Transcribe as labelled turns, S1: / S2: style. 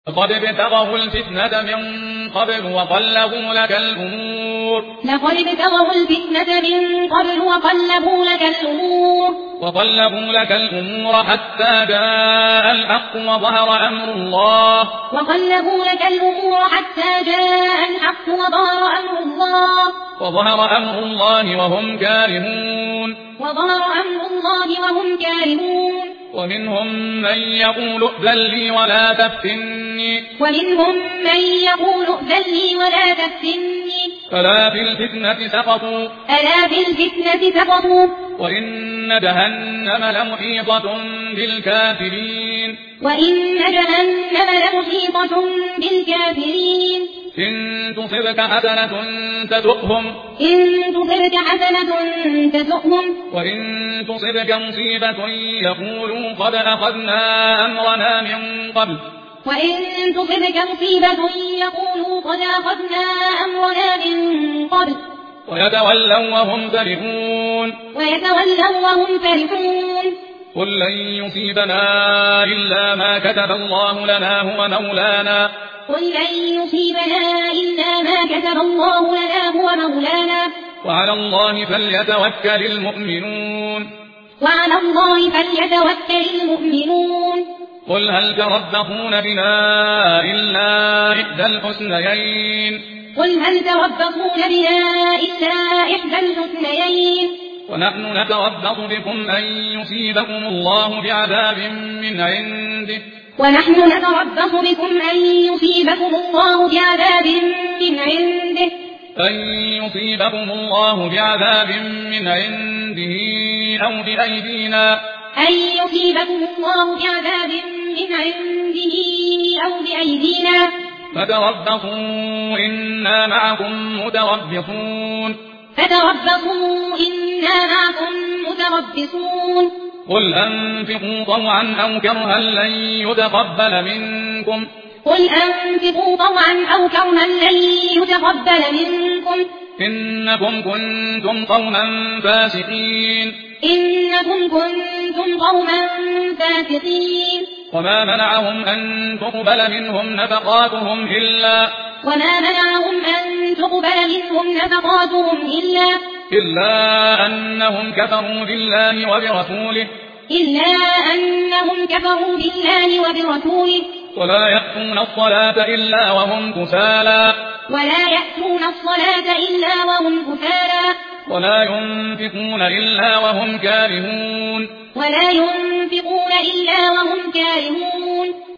S1: لقد ابتغوا الفتنة من قبل وقلبوا لك الأمور حتى جاء الحق وظهر أمر الله وهم كارهون ومنهم من يقول ائذن لي ولا تفتني ألا في الفتنة سقطوا وإن جهنم لمحيطة بالكافرين إن تصبك حسنة تسؤهم وإن تصبك مصيبة يقولوا قد أخذنا أمرنا من قبل ويتولوا وهم فرحون قل لن يصيبنا إلا ما كتب الله لنا هو مولانا وعلى الله فليتوكل المؤمنون قل هل تربصون بنا إلا إحدى الحسنيين ونحن نتربص بكم أن يصيبكم الله بعذاب من عنده أو بأيدينا فتربصوا إنا معكم متربصون قل أنفقوا طوعا أو كرها لن يتقبل منكم إنكم كنتم قوما فاسقين وما منعهم أن تقبل منهم نفقاتهم إلا أنهم كفروا بالله وبرسوله ولا يأتون الصلاة إلا وهم كسالى ولا ينفقون إلا وهم كارهون